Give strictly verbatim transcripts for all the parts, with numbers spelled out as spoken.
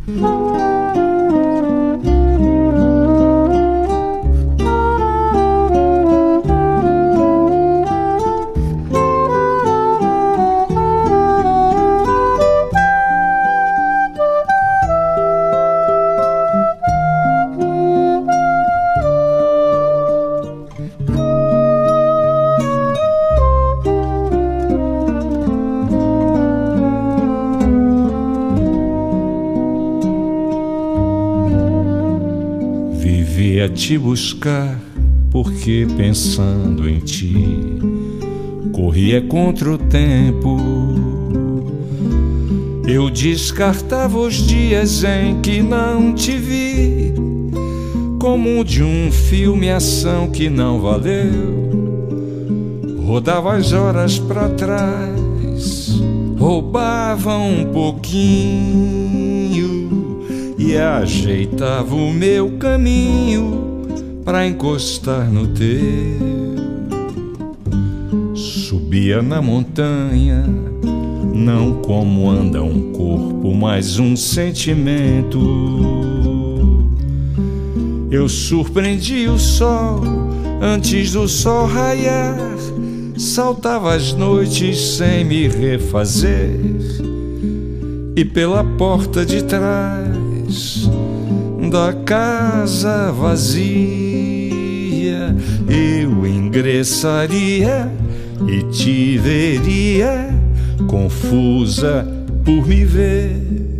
Vivia te buscar, porque pensando em ti, corria contra o tempo. Eu descartava os dias em que não te vi, como de um filme ação que não valeu. Rodava as horas pra trás, roubava um pouquinho e ajeitava o meu caminho pra encostar no teu. Subia na montanha, não como anda um corpo, mas um sentimento. Eu surpreendi o sol antes do sol raiar, saltava as noites sem me refazer, e pela porta de trás da casa vazia eu ingressaria e te veria confusa por me ver,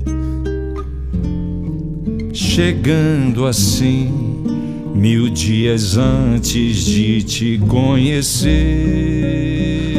chegando assim mil dias antes de te conhecer.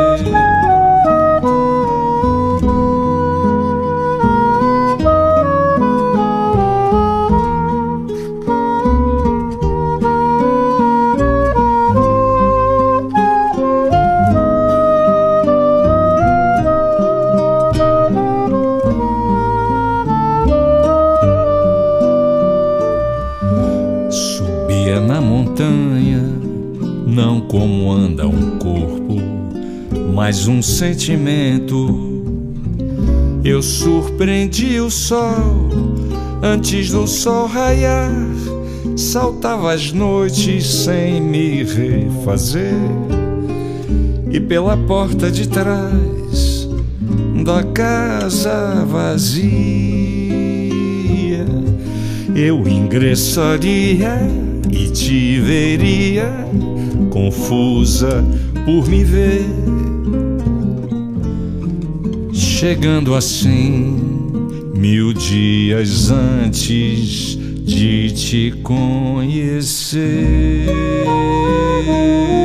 Na montanha, não como anda um corpo, mas um sentimento. Eu surpreendi o sol antes do sol raiar, saltava as noites sem me refazer, e pela porta de trás da casa vazia eu ingressaria e te veria confusa por me ver, chegando assim mil dias antes de te conhecer.